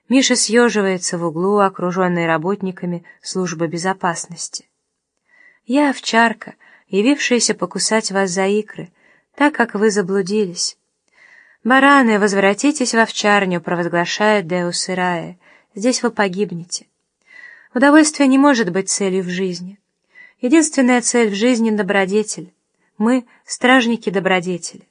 Миша съеживается в углу, окруженный работниками службы безопасности. Я овчарка, явившаяся покусать вас за икры, так как вы заблудились. «Бараны, возвратитесь в овчарню», — провозглашает Деус Ирае. «Здесь вы погибнете». Удовольствие не может быть целью в жизни. Единственная цель в жизни — добродетель. Мы — стражники добродетели.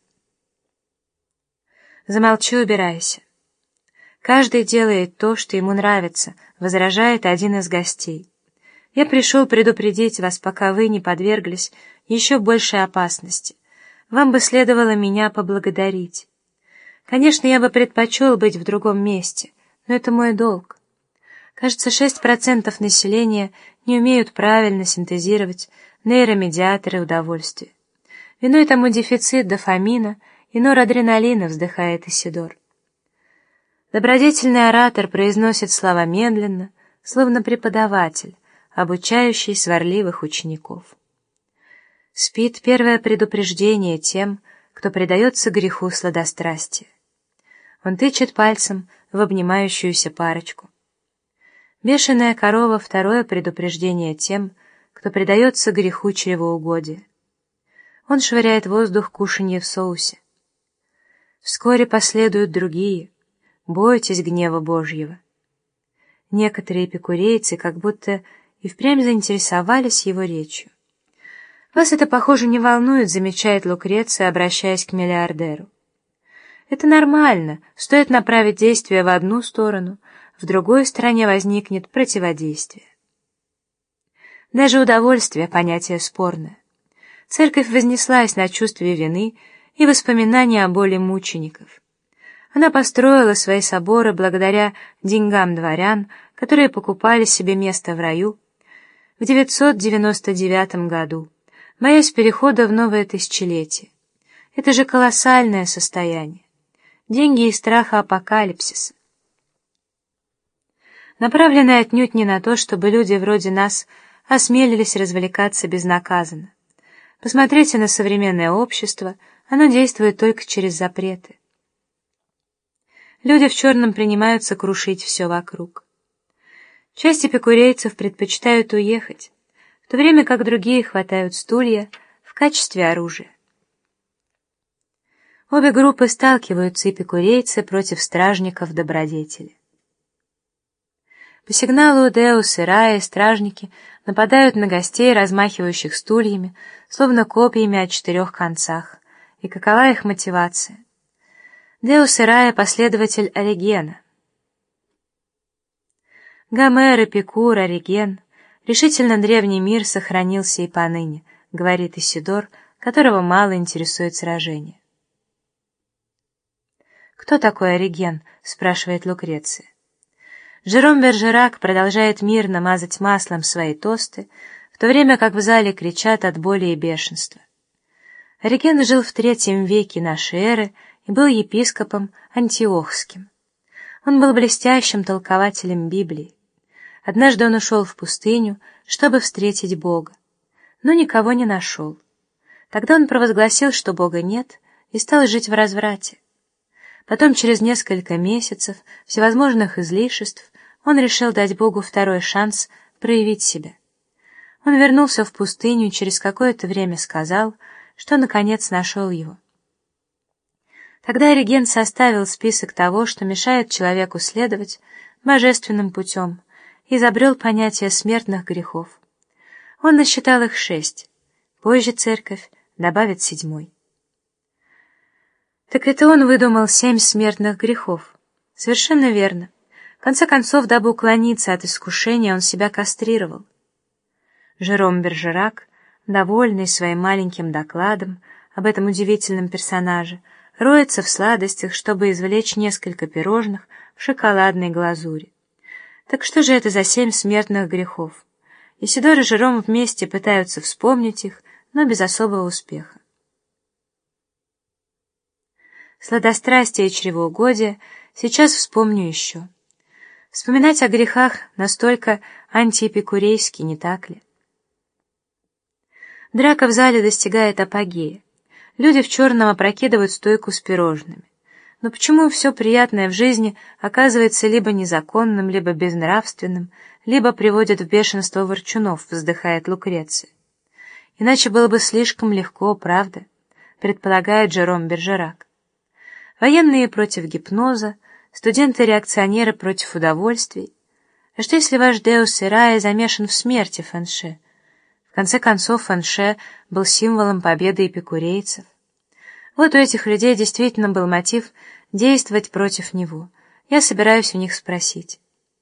Замолчи, убирайся. Каждый делает то, что ему нравится, возражает один из гостей. Я пришел предупредить вас, пока вы не подверглись еще большей опасности. Вам бы следовало меня поблагодарить. Конечно, я бы предпочел быть в другом месте, но это мой долг. Кажется, 6% населения не умеют правильно синтезировать нейромедиаторы удовольствия. Виной тому дефицит дофамина и норадреналина, вздыхает Исидор. Добродетельный оратор произносит слова медленно, словно преподаватель, обучающий сварливых учеников. Спит первое предупреждение тем, кто предается греху сладострастия. Он тычет пальцем в обнимающуюся парочку. Бешеная корова — второе предупреждение тем, кто предается греху чревоугодия. Он швыряет в воздух кушанье в соусе. Вскоре последуют другие. Бойтесь гнева Божьего. Некоторые эпикурейцы как будто и впрямь заинтересовались его речью. «Вас это, похоже, не волнует», — замечает Лукреция, обращаясь к миллиардеру. «Это нормально. Стоит направить действие в одну сторону, в другой стороне возникнет противодействие». Даже удовольствие — понятие спорное. Церковь вознеслась на чувстве вины и воспоминания о боли мучеников. Она построила свои соборы благодаря деньгам дворян, которые покупали себе место в раю в 999 году, боясь перехода в новое тысячелетие. Это же колоссальное состояние. Деньги и страха апокалипсиса. Направленное отнюдь не на то, чтобы люди вроде нас осмелились развлекаться безнаказанно. Посмотрите на современное общество, оно действует только через запреты. Люди в черном принимаются крушить все вокруг. Часть эпикурейцев предпочитают уехать, в то время как другие хватают стулья в качестве оружия. Обе группы сталкиваются, эпикурейцы против стражников добродетели. По сигналу Деус Ирае стражники нападают на гостей, размахивающих стульями, словно копьями о 4 концах. И какова их мотивация? Деус Ирае — последователь Оригена. Гомер, Эпикур, Ориген. Решительно древний мир сохранился и поныне, говорит Исидор, которого мало интересует сражение. «Кто такой Ориген?» — спрашивает Лукреция. Жером Бержерак продолжает мирно мазать маслом свои тосты, в то время как в зале кричат от боли и бешенства. Ориген жил в III веке нашей эры и был епископом Антиохским. Он был блестящим толкователем Библии. Однажды он ушел в пустыню, чтобы встретить Бога, но никого не нашел. Тогда он провозгласил, что Бога нет, и стал жить в разврате. Потом, через несколько месяцев всевозможных излишеств, он решил дать Богу второй шанс проявить себя. Он вернулся в пустыню и через какое-то время сказал, что наконец нашел его. Тогда Ориген составил список того, что мешает человеку следовать божественным путем, и изобрел понятие смертных грехов. Он насчитал их 6, позже церковь добавит 7. Так это он выдумал 7 смертных грехов. Совершенно верно. В конце концов, дабы уклониться от искушения, он себя кастрировал. Жером Бержерак, довольный своим маленьким докладом об этом удивительном персонаже, роется в сладостях, чтобы извлечь несколько пирожных в шоколадной глазури. Так что же это за 7 смертных грехов? Исидор и Жером вместе пытаются вспомнить их, но без особого успеха. Сладострастие и чревоугодие сейчас вспомню еще. Вспоминать о грехах настолько антиэпикурейски, не так ли? Драка в зале достигает апогея. Люди в черном опрокидывают стойку с пирожными. Но почему все приятное в жизни оказывается либо незаконным, либо безнравственным, либо приводит в бешенство ворчунов, вздыхает Лукреция. Иначе было бы слишком легко, правда, предполагает Жером Бержерак. Военные против гипноза, студенты-реакционеры против удовольствий. А что если ваш Деус Ирае замешан в смерти Фэнше? В конце концов, Фэнше был символом победы эпикурейцев. Вот у этих людей действительно был мотив действовать против него. Я собираюсь у них спросить.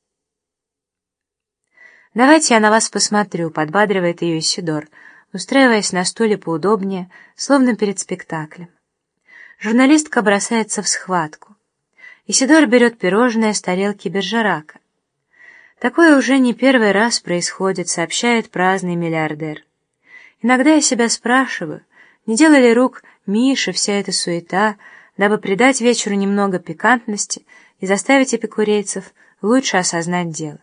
«Давайте я на вас посмотрю», — подбадривает ее Исидор, устраиваясь на стуле поудобнее, словно перед спектаклем. Журналистка бросается в схватку. Исидор берет пирожное с тарелки Бержерака. «Такое уже не первый раз происходит», — сообщает праздный миллиардер. «Иногда я себя спрашиваю, не дело ли рук Миши вся эта суета, дабы придать вечеру немного пикантности и заставить эпикурейцев лучше осознать дело?»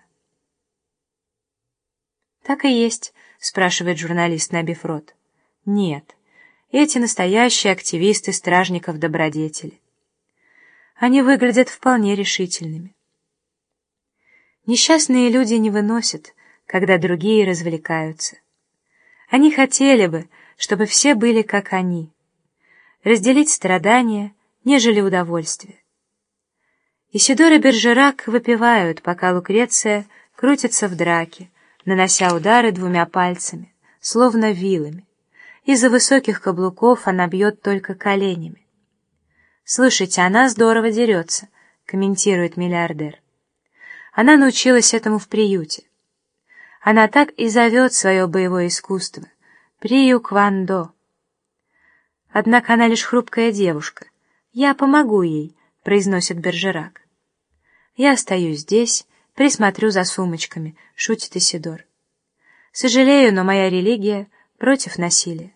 «Так и есть», — спрашивает журналист, набив рот. «Нет, эти настоящие активисты стражников добродетели. Они выглядят вполне решительными. Несчастные люди не выносят, когда другие развлекаются. Они хотели бы, чтобы все были как они, разделить страдания, нежели удовольствие. Исидор и Бержерак выпивают, пока Лукреция крутится в драке, нанося удары двумя пальцами, словно вилами. Из-за высоких каблуков она бьет только коленями. «Слушайте, она здорово дерется», — комментирует миллиардер. «Она научилась этому в приюте. Она так и зовет свое боевое искусство — прию-кван-до. Однако она лишь хрупкая девушка. Я помогу ей», — произносит Бержерак. «Я остаюсь здесь, присмотрю за сумочками», — шутит Исидор. «Сожалею, но моя религия против насилия».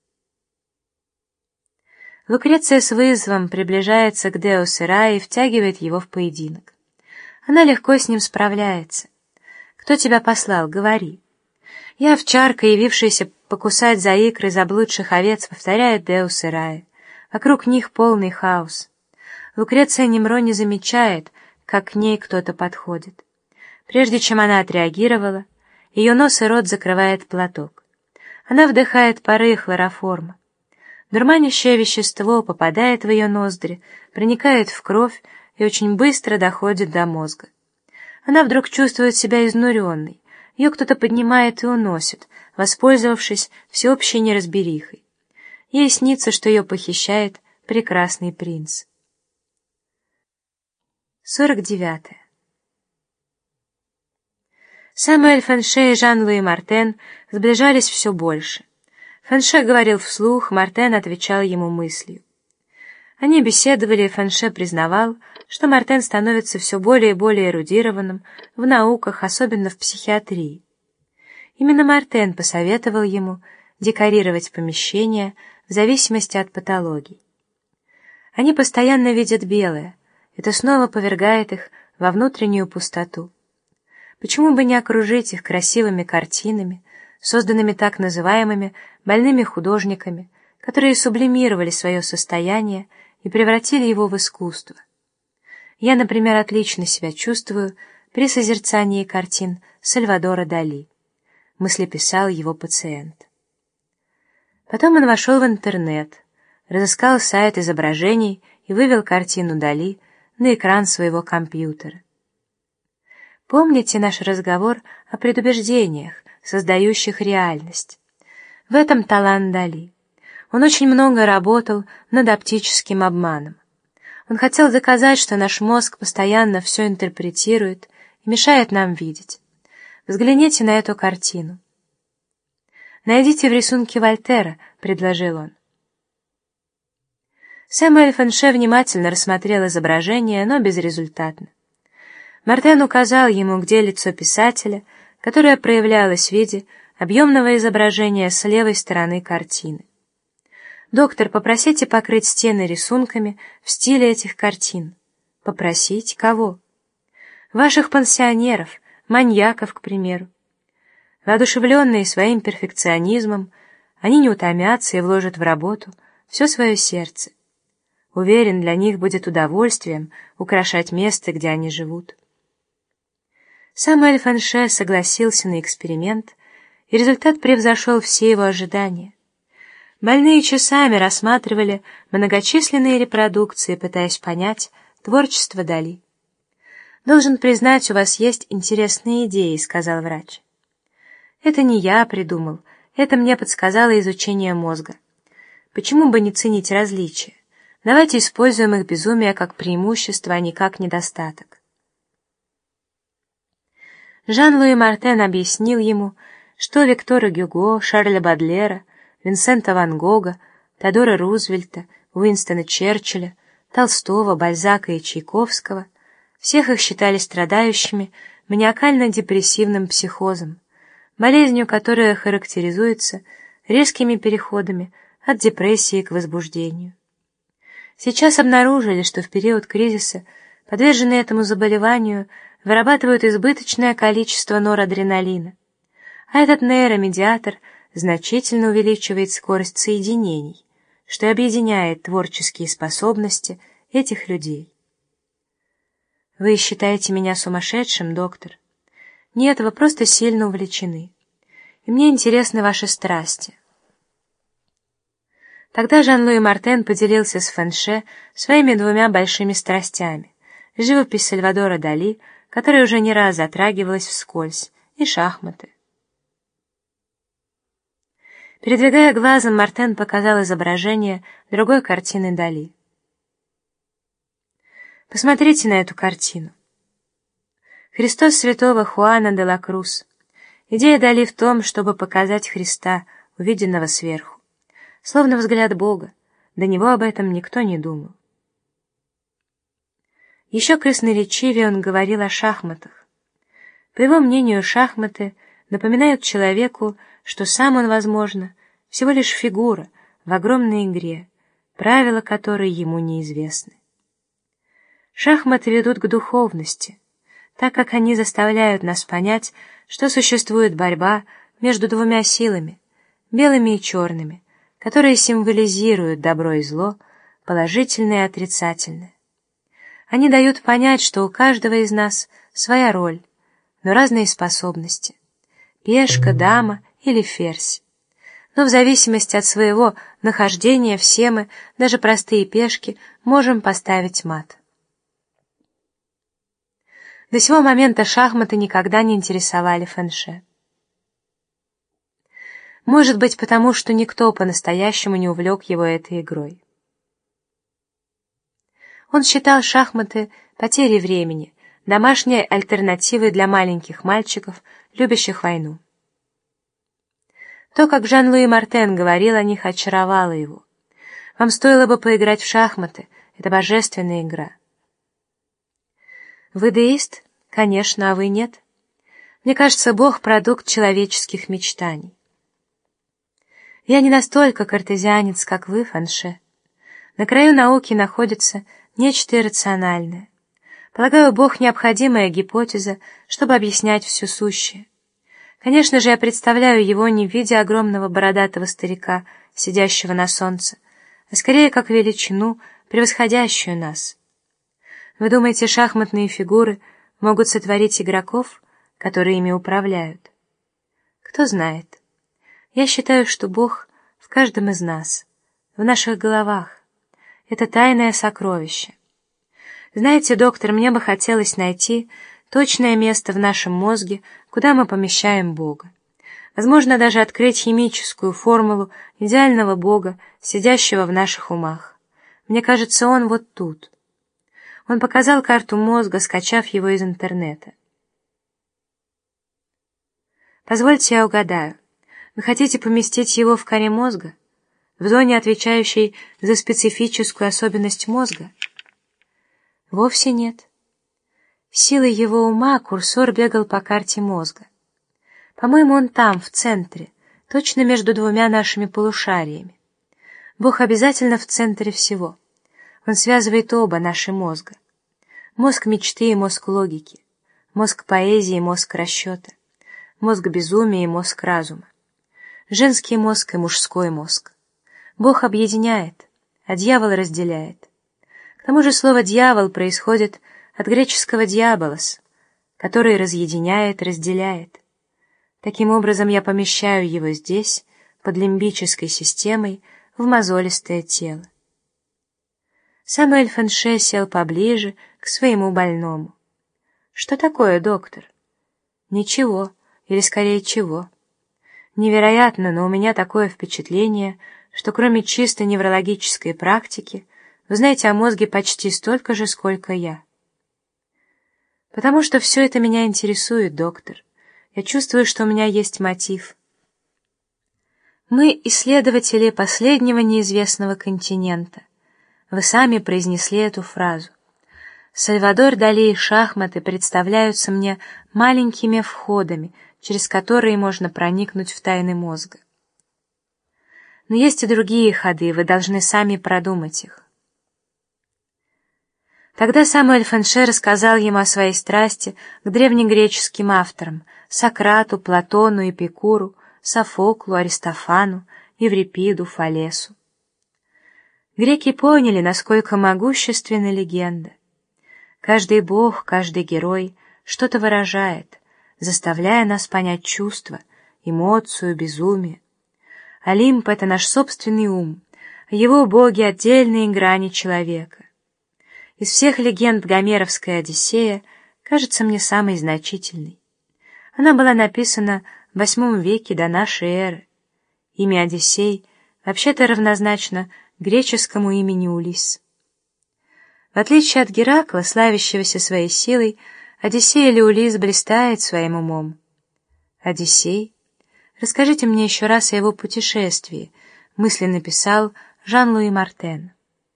Лукреция с вызовом приближается к Деус Ирае и втягивает его в поединок. Она легко с ним справляется. «Кто тебя послал? Говори». «Я овчарка, явившаяся покусать за икры заблудших овец», — повторяет Деус Ирае. Вокруг них полный хаос. Лукреция Немро не замечает, как к ней кто-то подходит. Прежде чем она отреагировала, ее нос и рот закрывает платок. Она вдыхает пары хлороформа. Дурманящее вещество попадает в ее ноздри, проникает в кровь и очень быстро доходит до мозга. Она вдруг чувствует себя изнуренной. Ее кто-то поднимает и уносит, воспользовавшись всеобщей неразберихой. Ей снится, что ее похищает прекрасный принц. 49. Самуэль Фэнше и Жан-Луи Мартен сближались все больше. Фэнше говорил вслух, Мартен отвечал ему мыслью. Они беседовали, и Фэнше признавал, что Мартен становится все более и более эрудированным в науках, особенно в психиатрии. Именно Мартен посоветовал ему декорировать помещения в зависимости от патологий. Они постоянно видят белое, это снова повергает их во внутреннюю пустоту. Почему бы не окружить их красивыми картинами, созданными так называемыми больными художниками, которые сублимировали свое состояние и превратили его в искусство? Я, например, отлично себя чувствую при созерцании картин Сальвадора Дали, мыслеписал его пациент. Потом он вошел в интернет, разыскал сайт изображений и вывел картину Дали на экран своего компьютера. Помните наш разговор о предубеждениях, создающих реальность? В этом талант Дали. Он очень много работал над оптическим обманом. Он хотел доказать, что наш мозг постоянно все интерпретирует и мешает нам видеть. Взгляните на эту картину. «Найдите в рисунке Вольтера», — предложил он. Самуэль Фэнше внимательно рассмотрел изображение, но безрезультатно. Мартен указал ему, где лицо писателя, которое проявлялось в виде объемного изображения с левой стороны картины. «Доктор, попросите покрыть стены рисунками в стиле этих картин». «Попросить кого?» «Ваших пансионеров, маньяков, к примеру». Воодушевленные своим перфекционизмом, они не утомятся и вложат в работу все свое сердце. Уверен, для них будет удовольствием украшать место, где они живут. Самуэль Фенше согласился на эксперимент, и результат превзошел все его ожидания. Больные часами рассматривали многочисленные репродукции, пытаясь понять творчество Дали. «Должен признать, у вас есть интересные идеи», — сказал врач. «Это не я придумал, это мне подсказало изучение мозга. Почему бы не ценить различия? Давайте используем их безумие как преимущество, а не как недостаток». Жан-Луи Мартен объяснил ему, что Виктора Гюго, Шарля Бодлера, Винсента ван Гога, Теодора Рузвельта, Уинстона Черчилля, Толстого, Бальзака и Чайковского всех их считали страдающими маниакально-депрессивным психозом, болезнью, которая характеризуется резкими переходами от депрессии к возбуждению. Сейчас обнаружили, что в период кризиса подверженные этому заболеванию вырабатывают избыточное количество норадреналина, а этот нейромедиатор значительно увеличивает скорость соединений, что объединяет творческие способности этих людей. «Вы считаете меня сумасшедшим, доктор?» «Нет, вы просто сильно увлечены. И мне интересны ваши страсти». Тогда Жан-Луи Мартен поделился с Фенше своими двумя большими страстями — живопись Сальвадора Дали, которая уже не раз затрагивалась вскользь, и шахматы. Передвигая глазом, Мартен показал изображение другой картины Дали. Посмотрите на эту картину. Христос святого Хуана де ла Крус. Идея Дали в том, чтобы показать Христа, увиденного сверху, словно взгляд Бога. До него об этом никто не думал. Еще красноречивее он говорил о шахматах. По его мнению, шахматы напоминают человеку, что сам он, возможно, всего лишь фигура в огромной игре, правила которой ему неизвестны. Шахматы ведут к духовности, так как они заставляют нас понять, что существует борьба между двумя силами, белыми и черными, которые символизируют добро и зло, положительное и отрицательное. Они дают понять, что у каждого из нас своя роль, но разные способности — пешка, дама или ферзь. Но в зависимости от своего нахождения все мы, даже простые пешки, можем поставить мат. До сего момента шахматы никогда не интересовали Фенше. Может быть, потому что никто по-настоящему не увлек его этой игрой. Он считал шахматы потерей времени, домашней альтернативой для маленьких мальчиков, любящих войну. То, как Жан-Луи Мартен говорил о них, очаровало его. «Вам стоило бы поиграть в шахматы, это божественная игра». Вы деист? Конечно, а вы нет? Мне кажется, Бог — продукт человеческих мечтаний. Я не настолько картезианец, как вы, Фенше. На краю науки находится нечто иррациональное. Полагаю, Бог — необходимая гипотеза, чтобы объяснять все сущее. Конечно же, я представляю его не в виде огромного бородатого старика, сидящего на солнце, а скорее как величину, превосходящую нас. Вы думаете, шахматные фигуры могут сотворить игроков, которые ими управляют? Кто знает. Я считаю, что Бог в каждом из нас, в наших головах. Это тайное сокровище. Знаете, доктор, мне бы хотелось найти точное место в нашем мозге, куда мы помещаем Бога. Возможно, даже открыть химическую формулу идеального Бога, сидящего в наших умах. Мне кажется, он вот тут. Он показал карту мозга, скачав его из интернета. Позвольте я угадаю. Вы хотите поместить его в коре мозга? В зоне, отвечающей за специфическую особенность мозга? Вовсе нет. Силой его ума курсор бегал по карте мозга. По-моему, он там, в центре, точно между двумя нашими полушариями. Бог обязательно в центре всего. Он связывает оба наши мозга. Мозг мечты и мозг логики, мозг поэзии и мозг расчета, мозг безумия и мозг разума, женский мозг и мужской мозг. Бог объединяет, а дьявол разделяет. К тому же слово «дьявол» происходит от греческого «диаболос», который разъединяет, разделяет. Таким образом, я помещаю его здесь, под лимбической системой, в мозолистое тело. Самуэль Фенше сел поближе к своему больному. «Что такое, доктор?» «Ничего, или скорее чего. Невероятно, но у меня такое впечатление, что кроме чисто неврологической практики, вы знаете о мозге почти столько же, сколько я». «Потому что все это меня интересует, доктор. Я чувствую, что у меня есть мотив. Мы исследователи последнего неизвестного континента. Вы сами произнесли эту фразу. Сальвадор Дали и шахматы представляются мне маленькими входами, через которые можно проникнуть в тайны мозга. Но есть и другие ходы, вы должны сами продумать их». Тогда Самуэль Фенше рассказал ему о своей страсти к древнегреческим авторам — Сократу, Платону, Эпикуру, Софоклу, Аристофану, Еврипиду, Фалесу. Греки поняли, насколько могущественна легенда. Каждый бог, каждый герой что-то выражает, заставляя нас понять чувство, эмоцию, безумие. Олимп — это наш собственный ум, а его боги — отдельные грани человека. Из всех легенд гомеровская «Одиссея» кажется мне самой значительной. Она была написана в VIII веке до нашей эры. Имя Одиссей вообще-то равнозначно греческому имени Улисс. В отличие от Геракла, славящегося своей силой, Одиссей или Улисс блистает своим умом. Одиссей? Расскажите мне еще раз о его путешествии, мысленно писал Жан-Луи Мартен.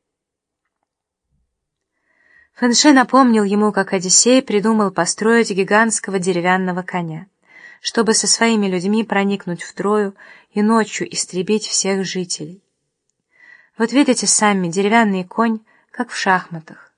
Фенше напомнил ему, как Одиссей придумал построить гигантского деревянного коня, чтобы со своими людьми проникнуть в Трою и ночью истребить всех жителей. Вот видите сами, деревянный конь, как в шахматах.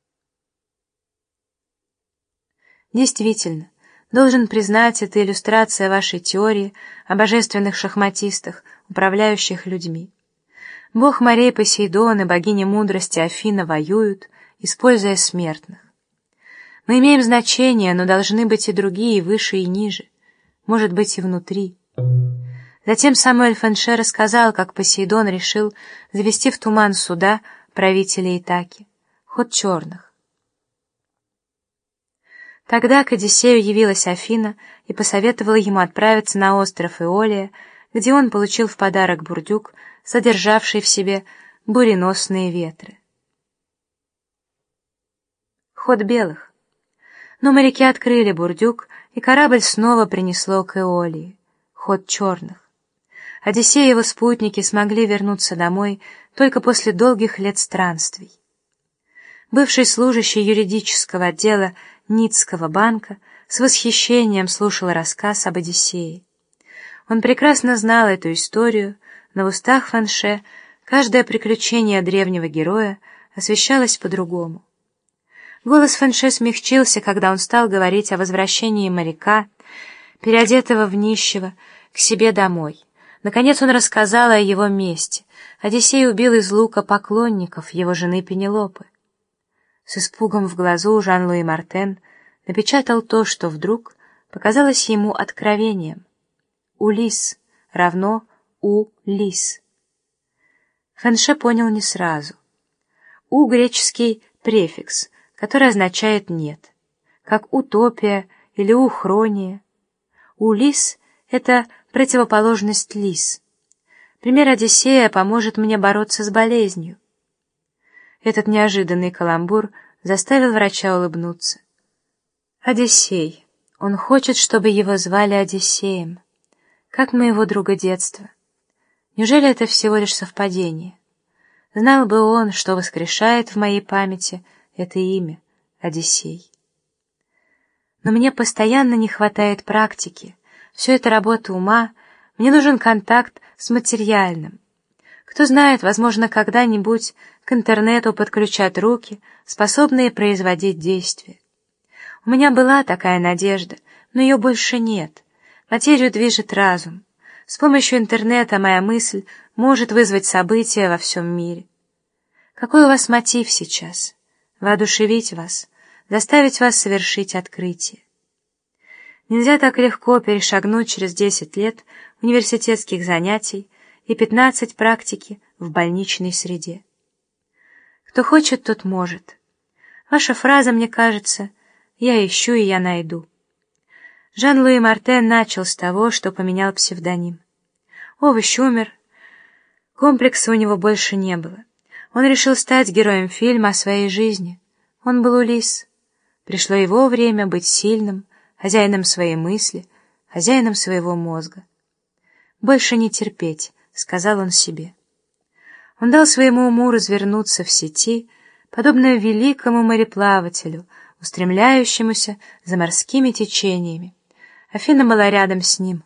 Действительно, должен признать, это иллюстрация вашей теории о божественных шахматистах, управляющих людьми. Бог морей Посейдон и богиня мудрости Афина воюют, используя смертных. Мы имеем значение, но должны быть и другие, выше и ниже, может быть и внутри. Затем Самуэль Фенше рассказал, как Посейдон решил завести в туман суда правителя Итаки, ход черных. Тогда к Одиссею явилась Афина и посоветовала ему отправиться на остров Иолия, где он получил в подарок бурдюк, содержавший в себе буреносные ветры. Ход белых. Но моряки открыли бурдюк, и корабль снова принесло к Эолии. Ход черных. Одиссей и его спутники смогли вернуться домой только после долгих лет странствий. Бывший служащий юридического отдела Ницского банка с восхищением слушал рассказ об Одиссее. Он прекрасно знал эту историю, но в устах Фенше каждое приключение древнего героя освещалось по-другому. Голос Фенше смягчился, когда он стал говорить о возвращении моряка, переодетого в нищего, к себе домой. Наконец он рассказал о его мести. Одиссей убил из лука поклонников его жены Пенелопы. С испугом в глазу Жан-Луи Мартен напечатал то, что вдруг показалось ему откровением. Улисс равно У-лис. Фенше понял не сразу. У — греческий префикс, который означает «нет», как утопия или ухрония. Улисс — это противоположность лис. Пример Одиссея поможет мне бороться с болезнью. Этот неожиданный каламбур заставил врача улыбнуться. Одиссей. Он хочет, чтобы его звали Одиссеем, как моего друга детства. Неужели это всего лишь совпадение? Знал бы он, что воскрешает в моей памяти это имя — Одиссей. Но мне постоянно не хватает практики. Все это работа ума, мне нужен контакт с материальным. Кто знает, возможно, когда-нибудь к интернету подключат руки, способные производить действия. У меня была такая надежда, но ее больше нет. Материю движет разум. С помощью интернета моя мысль может вызвать события во всем мире. Какой у вас мотив сейчас? Воодушевить вас, заставить вас совершить открытие. Нельзя так легко перешагнуть через 10 лет университетских занятий и 15 практики в больничной среде. Кто хочет, тот может. Ваша фраза, мне кажется, «Я ищу, и я найду». Жан-Луи Мартен начал с того, что поменял псевдоним. Овощ умер, комплекса у него больше не было. Он решил стать героем фильма о своей жизни. Он был Улисс. Пришло его время быть сильным, хозяином своей мысли, хозяином своего мозга. «Больше не терпеть», — сказал он себе. Он дал своему уму развернуться в сети, подобно великому мореплавателю, устремляющемуся за морскими течениями. Афина была рядом с ним.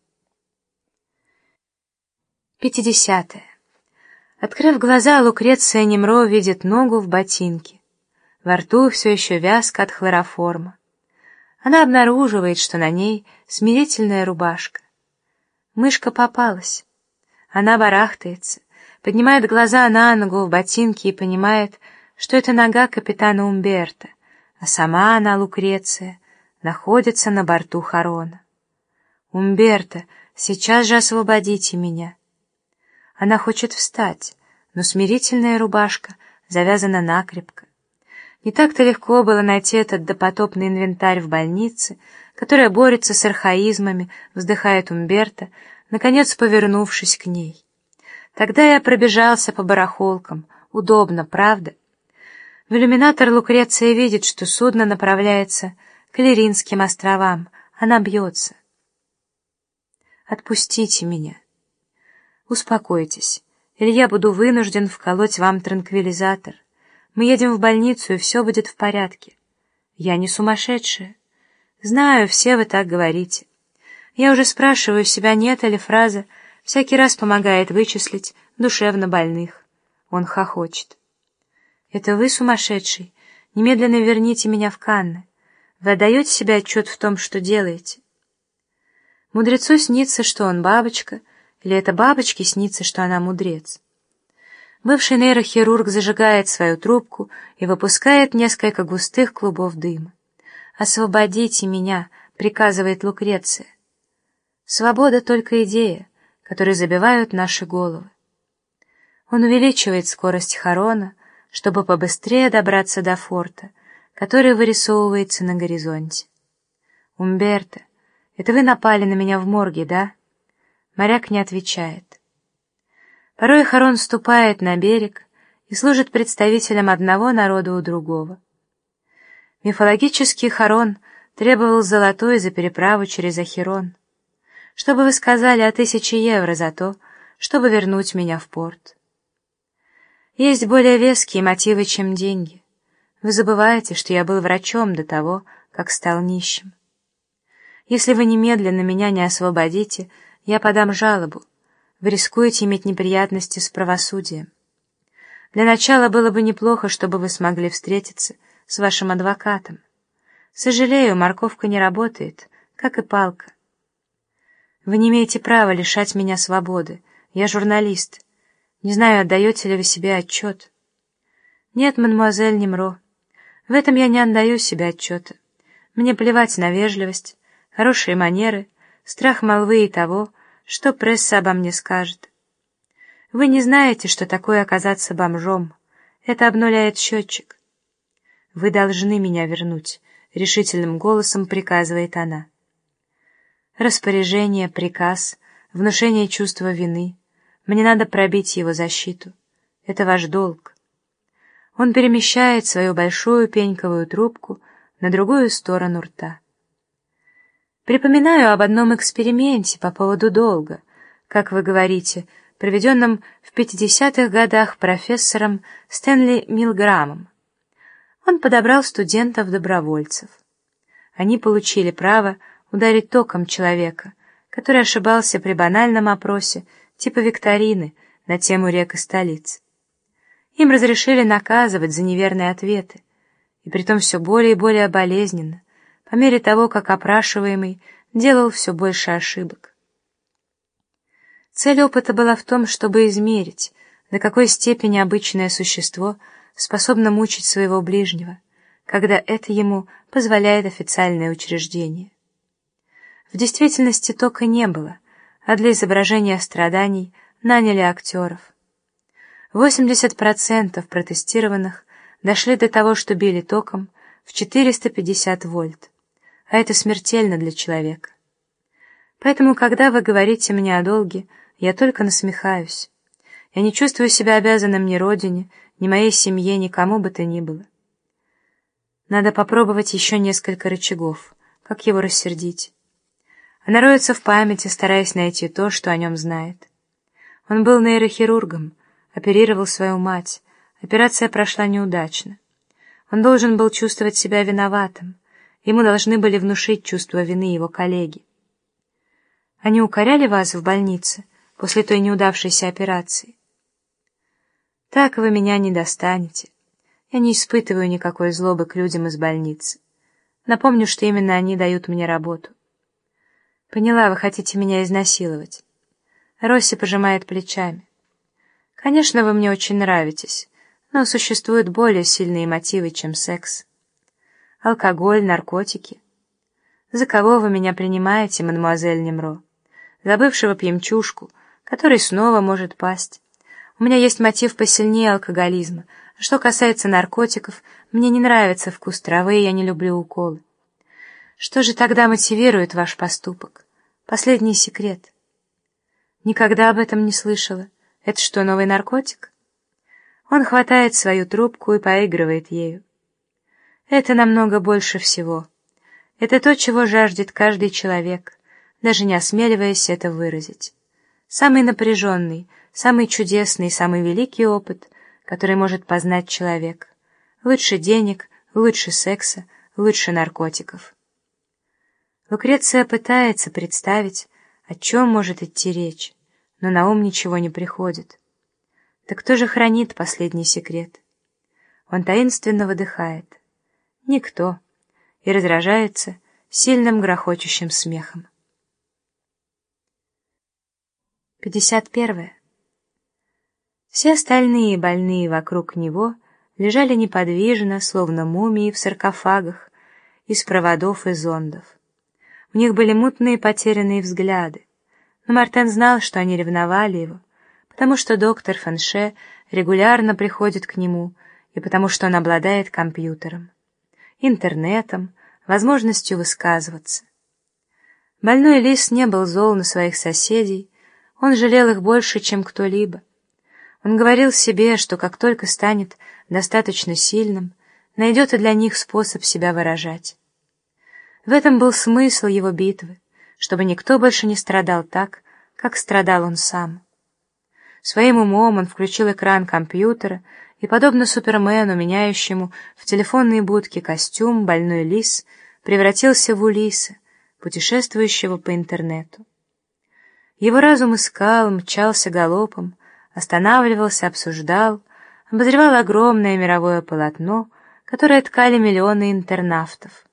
50. Открыв глаза, Лукреция Немро видит ногу в ботинке. Во рту все еще вязко от хлороформа. Она обнаруживает, что на ней смирительная рубашка. Мышка попалась. Она барахтается, поднимает глаза на ногу в ботинке и понимает, что это нога капитана Умберто, а сама она, Лукреция, находится на борту Харона. «Умберто, сейчас же освободите меня!» Она хочет встать, но смирительная рубашка завязана накрепко. Не так-то легко было найти этот допотопный инвентарь в больнице, которая борется с архаизмами, вздыхает Умберто, наконец повернувшись к ней. Тогда я пробежался по барахолкам. Удобно, правда? В иллюминатор Лукреция видит, что судно направляется к Лиринским островам. Она бьется. «Отпустите меня». «Успокойтесь, или я буду вынужден вколоть вам транквилизатор. Мы едем в больницу, и все будет в порядке». «Я не сумасшедшая». «Знаю, все вы так говорите. Я уже спрашиваю себя, нет ли фраза «всякий раз помогает вычислить душевно больных». Он хохочет. «Это вы сумасшедший? Немедленно верните меня в Канны. Вы отдаете себе отчет в том, что делаете?» Мудрецу снится, что он бабочка, или это бабочке снится, что она мудрец. Бывший нейрохирург зажигает свою трубку и выпускает несколько густых клубов дыма. «Освободите меня», — приказывает Лукреция. Свобода — только идея, которой забивают наши головы. Он увеличивает скорость Харона, чтобы побыстрее добраться до форта, который вырисовывается на горизонте. «Умберто, это вы напали на меня в морге, да?» Моряк не отвечает. Порой Харон ступает на берег и служит представителем одного народа у другого. Мифологический Харон требовал золотой за переправу через Ахерон. Что бы вы сказали о 1000 евро за то, чтобы вернуть меня в порт? Есть более веские мотивы, чем деньги. Вы забываете, что я был врачом до того, как стал нищим. Если вы немедленно меня не освободите, я подам жалобу. Вы рискуете иметь неприятности с правосудием. Для начала было бы неплохо, чтобы вы смогли встретиться с вашим адвокатом. Сожалею, морковка не работает, как и палка. Вы не имеете права лишать меня свободы. Я журналист. Не знаю, отдаете ли вы себе отчет. Нет, мадемуазель Немро, в этом я не отдаю себе отчета. Мне плевать на вежливость, хорошие манеры, страх молвы и того, что пресса обо мне скажет. Вы не знаете, что такое оказаться бомжом. Это обнуляет счетчик. Вы должны меня вернуть, — решительным голосом приказывает она. Распоряжение, приказ, внушение чувства вины. Мне надо пробить его защиту. Это ваш долг. Он перемещает свою большую пеньковую трубку на другую сторону рта. Припоминаю об одном эксперименте по поводу долга, как вы говорите, проведенном в 50-х годах профессором Стэнли Милграмом. Он подобрал студентов-добровольцев. Они получили право ударить током человека, который ошибался при банальном опросе типа викторины на тему рек и столиц. Им разрешили наказывать за неверные ответы, и притом все более и более болезненно, по мере того, как опрашиваемый делал все больше ошибок. Цель опыта была в том, чтобы измерить, до какой степени обычное существо способно мучить своего ближнего, когда это ему позволяет официальное учреждение. В действительности тока не было, а для изображения страданий наняли актеров. 80% протестированных дошли до того, что били током в 450 вольт, а это смертельно для человека. Поэтому, когда вы говорите мне о долге, я только насмехаюсь. Я не чувствую себя обязанным ни родине, ни моей семье, ни кому бы то ни было. Надо попробовать еще несколько рычагов, как его рассердить. Она роется в памяти, стараясь найти то, что о нем знает. Он был нейрохирургом, оперировал свою мать. Операция прошла неудачно. Он должен был чувствовать себя виноватым. Ему должны были внушить чувство вины его коллеги. Они укоряли вас в больнице после той неудавшейся операции? Так вы меня не достанете. Я не испытываю никакой злобы к людям из больницы. Напомню, что именно они дают мне работу. Поняла, вы хотите меня изнасиловать. Росси пожимает плечами. Конечно, вы мне очень нравитесь, но существуют более сильные мотивы, чем секс. Алкоголь, наркотики. За кого вы меня принимаете, мадемуазель Немро? За бывшего пьянчушку, который снова может пасть. У меня есть мотив посильнее алкоголизма. А что касается наркотиков, мне не нравится вкус травы, и я не люблю уколы. Что же тогда мотивирует ваш поступок? Последний секрет. Никогда об этом не слышала. Это что, новый наркотик? Он хватает свою трубку и поигрывает ею. Это намного больше всего. Это то, чего жаждет каждый человек, даже не осмеливаясь это выразить. Самый напряженный, самый чудесный, самый великий опыт, который может познать человек. Лучше денег, лучше секса, лучше наркотиков. Лукреция пытается представить, о чем может идти речь, но на ум ничего не приходит. Так кто же хранит последний секрет? Он таинственно выдыхает. Никто. И разражается сильным грохочущим смехом. 51. Все остальные больные вокруг него лежали неподвижно, словно мумии в саркофагах, из проводов и зондов. У них были мутные потерянные взгляды, но Мартен знал, что они ревновали его, потому что доктор Фанше регулярно приходит к нему и потому что он обладает компьютером, интернетом, возможностью высказываться. Больной лис не был зол на своих соседей, он жалел их больше, чем кто-либо. Он говорил себе, что как только станет достаточно сильным, найдет и для них способ себя выражать. В этом был смысл его битвы, чтобы никто больше не страдал так, как страдал он сам. Своим умом он включил экран компьютера, и, подобно Супермену, меняющему в телефонной будке костюм, больной лис превратился в Улисса, путешествующего по интернету. Его разум искал, мчался галопом, останавливался, обсуждал, обозревал огромное мировое полотно, которое ткали миллионы интернавтов.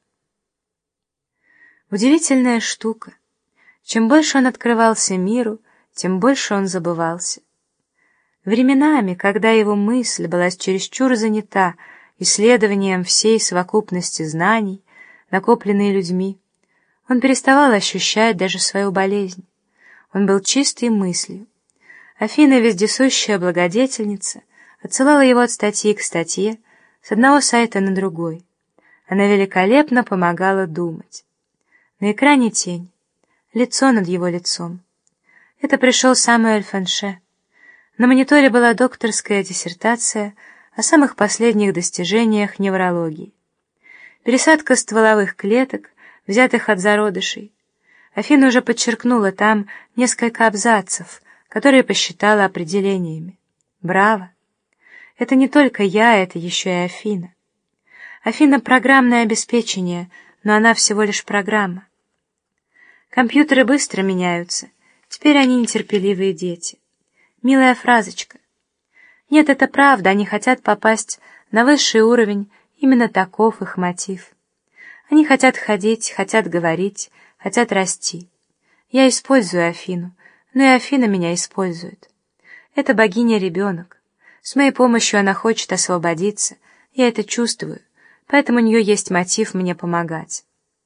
Удивительная штука. Чем больше он открывался миру, тем больше он забывался. Временами, когда его мысль была чересчур занята исследованием всей совокупности знаний, накопленной людьми, он переставал ощущать даже свою болезнь. Он был чистой мыслью. Афина, вездесущая благодетельница, отсылала его от статьи к статье, с одного сайта на другой. Она великолепно помогала думать. На экране тень, лицо над его лицом. Это пришел Самуэль Фанше. На мониторе была докторская диссертация о самых последних достижениях неврологии. Пересадка стволовых клеток, взятых от зародышей. Афина уже подчеркнула там несколько абзацев, которые посчитала определениями. Браво! Это не только я, это еще и Афина. Афина — программное обеспечение, но она всего лишь программа. Компьютеры быстро меняются, теперь они нетерпеливые дети. Милая фразочка. Нет, это правда, они хотят попасть на высший уровень, именно таков их мотив. Они хотят ходить, хотят говорить, хотят расти. Я использую Афину, но и Афина меня использует. Это богиня-ребенок. С моей помощью она хочет освободиться, я это чувствую, поэтому у нее есть мотив мне помогать.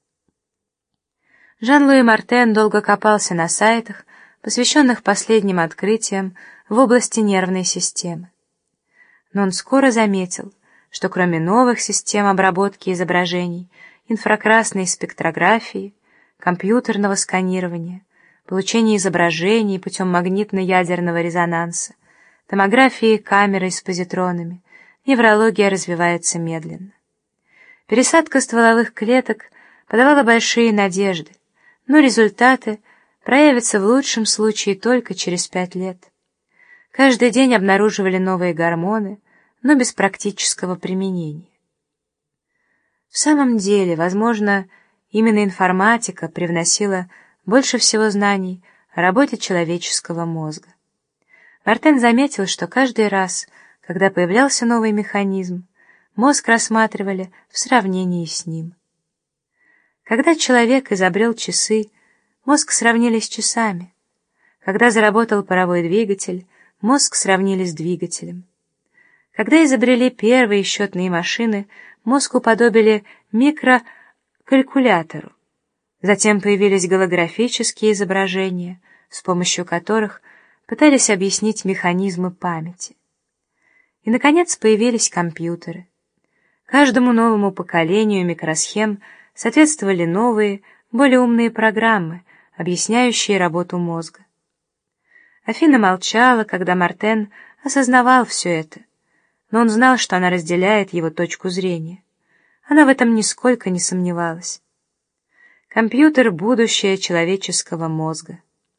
Жан-Луи Мартен долго копался на сайтах, посвященных последним открытиям в области нервной системы. Но он скоро заметил, что кроме новых систем обработки изображений, инфракрасной спектрографии, компьютерного сканирования, получения изображений путем магнитно-ядерного резонанса, томографии камерой с позитронами, неврология развивается медленно. Пересадка стволовых клеток подавала большие надежды, но результаты проявятся в лучшем случае только через 5 лет. Каждый день обнаруживали новые гормоны, но без практического применения. В самом деле, возможно, именно информатика привносила больше всего знаний о работе человеческого мозга. Мартен заметил, что каждый раз, когда появлялся новый механизм, мозг рассматривали в сравнении с ним. Когда человек изобрел часы, мозг сравнили с часами. Когда заработал паровой двигатель, мозг сравнили с двигателем. Когда изобрели первые счетные машины, мозг уподобили микрокалькулятору. Затем появились голографические изображения, с помощью которых пытались объяснить механизмы памяти. И, наконец, появились компьютеры. Каждому новому поколению микросхем соответствовали новые, более умные программы, объясняющие работу мозга. Афина молчала, когда Мартен осознавал все это, но он знал, что она разделяет его точку зрения. Она в этом нисколько не сомневалась. Компьютер — будущее человеческого мозга.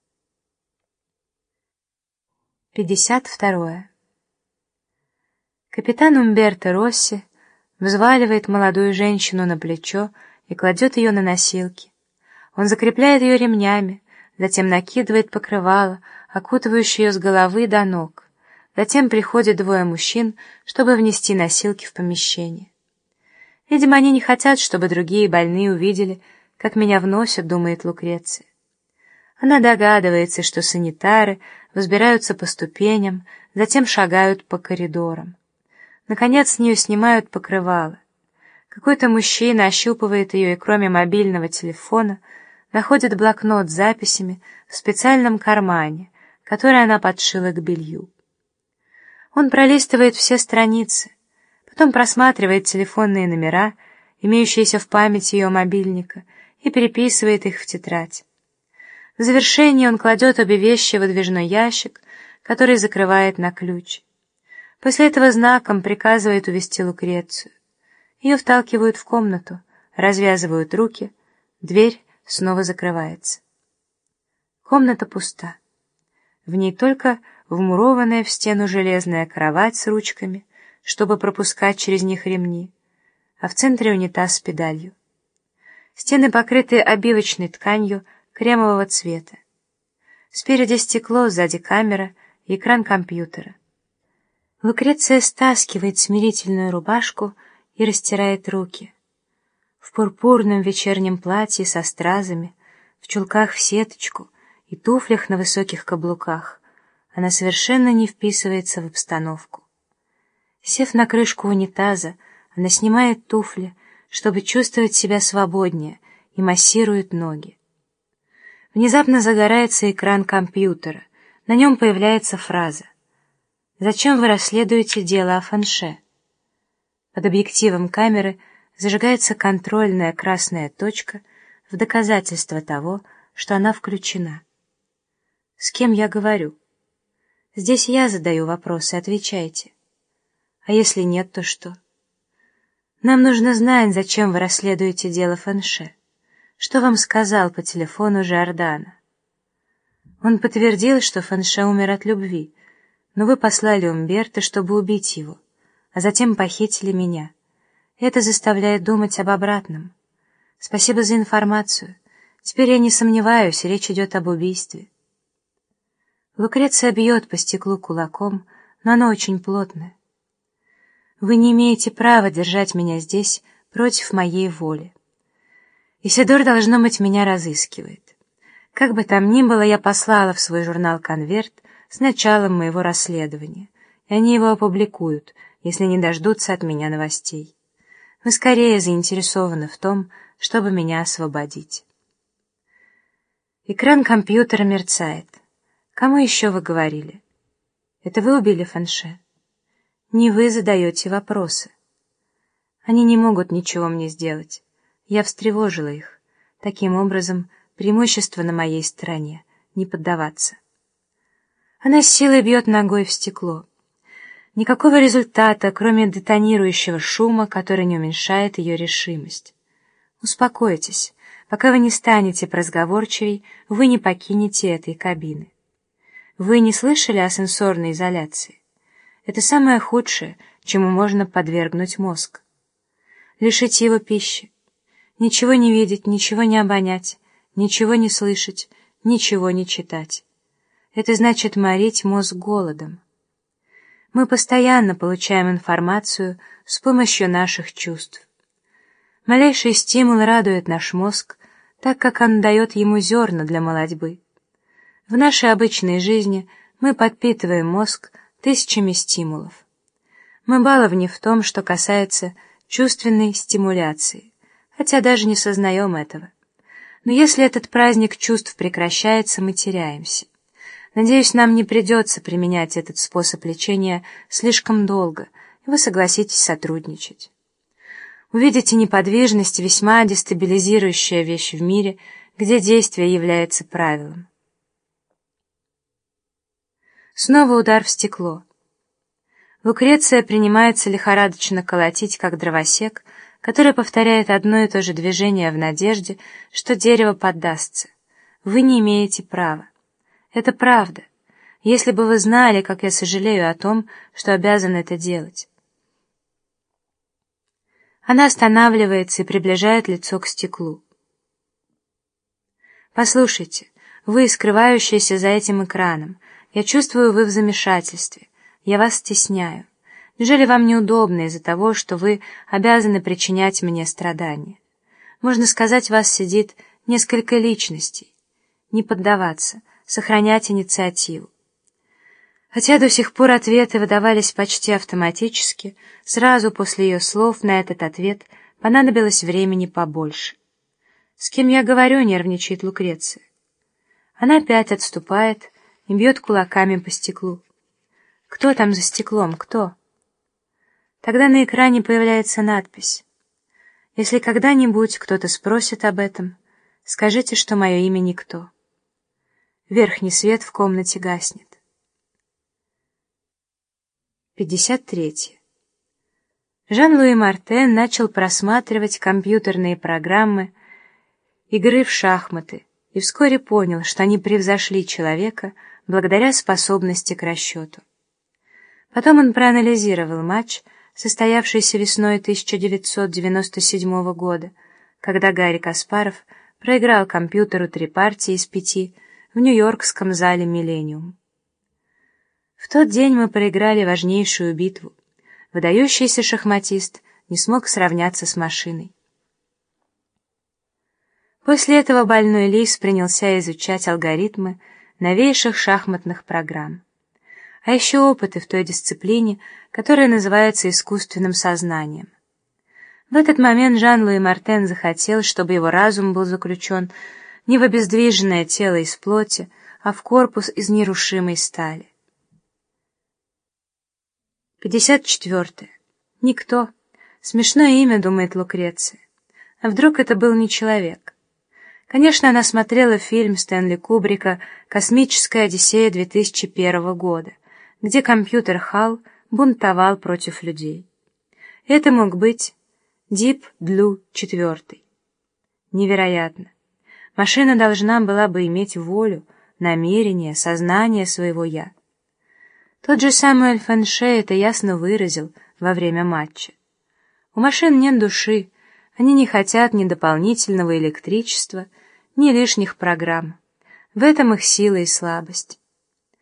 52. Капитан Умберто Росси взваливает молодую женщину на плечо и кладет ее на носилки. Он закрепляет ее ремнями, затем накидывает покрывало, окутывающее ее с головы до ног. Затем приходят 2 мужчин, чтобы внести носилки в помещение. Видимо, они не хотят, чтобы другие больные увидели, как меня вносят, думает Лукреция. Она догадывается, что санитары взбираются по ступеням, затем шагают по коридорам. Наконец с нее снимают покрывало. Какой-то мужчина ощупывает ее и кроме мобильного телефона находит блокнот с записями в специальном кармане, который она подшила к белью. Он пролистывает все страницы, потом просматривает телефонные номера, имеющиеся в памяти ее мобильника, и переписывает их в тетрадь. В завершении он кладет обе вещи в выдвижной ящик, который закрывает на ключ. После этого знаком приказывает увести Лукрецию. Ее вталкивают в комнату, развязывают руки, дверь снова закрывается. Комната пуста. В ней только вмурованная в стену железная кровать с ручками, чтобы пропускать через них ремни, а в центре унитаз с педалью. Стены покрыты обивочной тканью кремового цвета. Спереди стекло, сзади камера и экран компьютера. Лукреция стаскивает смирительную рубашку и растирает руки. В пурпурном вечернем платье со стразами, в чулках в сеточку и туфлях на высоких каблуках она совершенно не вписывается в обстановку. Сев на крышку унитаза, она снимает туфли, чтобы чувствовать себя свободнее, и массирует ноги. Внезапно загорается экран компьютера, на нем появляется фраза: «Зачем вы расследуете дело о Фанше?» Под объективом камеры зажигается контрольная красная точка в доказательство того, что она включена. С кем я говорю? Здесь я задаю вопросы, отвечайте. А если нет, то что? Нам нужно знать, зачем вы расследуете дело Фанше. Что вам сказал по телефону Жордано? Он подтвердил, что Фанше умер от любви, но вы послали Умберто, чтобы убить его, а затем похитили меня. Это заставляет думать об обратном. Спасибо за информацию. Теперь я не сомневаюсь, речь идет об убийстве. Лукреция бьет по стеклу кулаком, но оно очень плотное. Вы не имеете права держать меня здесь против моей воли. Исидор, должно быть, меня разыскивает. Как бы там ни было, я послала в свой журнал конверт с началом моего расследования, и они его опубликуют, если не дождутся от меня новостей. Вы скорее заинтересованы в том, чтобы меня освободить. Экран компьютера мерцает. Кому еще вы говорили? Это вы убили Фэнше? Не вы задаете вопросы. Они не могут ничего мне сделать. Я встревожила их. Таким образом, преимущество на моей стороне — не поддаваться. Она с силой бьет ногой в стекло. Никакого результата, кроме детонирующего шума, который не уменьшает ее решимость. Успокойтесь. Пока вы не станете поразговорчивей, вы не покинете этой кабины. Вы не слышали о сенсорной изоляции? Это самое худшее, чему можно подвергнуть мозг. Лишить его пищи. Ничего не видеть, ничего не обонять, ничего не слышать, ничего не читать. Это значит морить мозг голодом. Мы постоянно получаем информацию с помощью наших чувств. Малейший стимул радует наш мозг, так как он дает ему зерна для молодьбы. В нашей обычной жизни мы подпитываем мозг тысячами стимулов. Мы баловни в том, что касается чувственной стимуляции, хотя даже не сознаем этого. Но если этот праздник чувств прекращается, мы теряемся. Надеюсь, нам не придется применять этот способ лечения слишком долго, и вы согласитесь сотрудничать. Увидите, неподвижность — весьма дестабилизирующая вещь в мире, где действие является правилом. Снова удар в стекло. Лукреция принимается лихорадочно колотить, как дровосек, который повторяет одно и то же движение в надежде, что дерево поддастся. Вы не имеете права. Это правда. Если бы вы знали, как я сожалею о том, что обязан это делать. Она останавливается и приближает лицо к стеклу. Послушайте, вы, скрывающиеся за этим экраном, я чувствую, вы в замешательстве. Я вас стесняю. Неужели вам неудобно из-за того, что вы обязаны причинять мне страдания? Можно сказать, вас сидит несколько личностей. Не поддаваться, сохранять инициативу. Хотя до сих пор ответы выдавались почти автоматически, сразу после ее слов на этот ответ понадобилось времени побольше. «С кем я говорю?» — нервничает Лукреция. Она опять отступает и бьет кулаками по стеклу. «Кто там за стеклом? Кто?» Тогда на экране появляется надпись. «Если когда-нибудь кто-то спросит об этом, скажите, что мое имя никто». Верхний свет в комнате гаснет. 53. Жан-Луи Мартен начал просматривать компьютерные программы игры в шахматы и вскоре понял, что они превзошли человека благодаря способности к расчету. Потом он проанализировал матч, состоявшийся весной 1997 года, когда Гарри Каспаров проиграл компьютеру 3 партии из 5 в нью-йоркском зале «Миллениум». В тот день мы проиграли важнейшую битву. Выдающийся шахматист не смог сравняться с машиной. После этого больной лис принялся изучать алгоритмы новейших шахматных программ, а еще опыты в той дисциплине, которая называется искусственным сознанием. В этот момент Жан-Луи Мартен захотел, чтобы его разум был заключен не в обездвиженное тело из плоти, а в корпус из нерушимой стали. 54. Никто. Смешное имя, думает Лукреция. А вдруг это был не человек? Конечно, она смотрела фильм Стэнли Кубрика «Космическая Одиссея» 2001 года, где компьютер Хал бунтовал против людей. Это мог быть Deep Blue 4. Невероятно. Машина должна была бы иметь волю, намерение, сознание своего «я». Тот же Самуэль Фэнше это ясно выразил во время матча. У машин нет души, они не хотят ни дополнительного электричества, ни лишних программ. В этом их сила и слабость.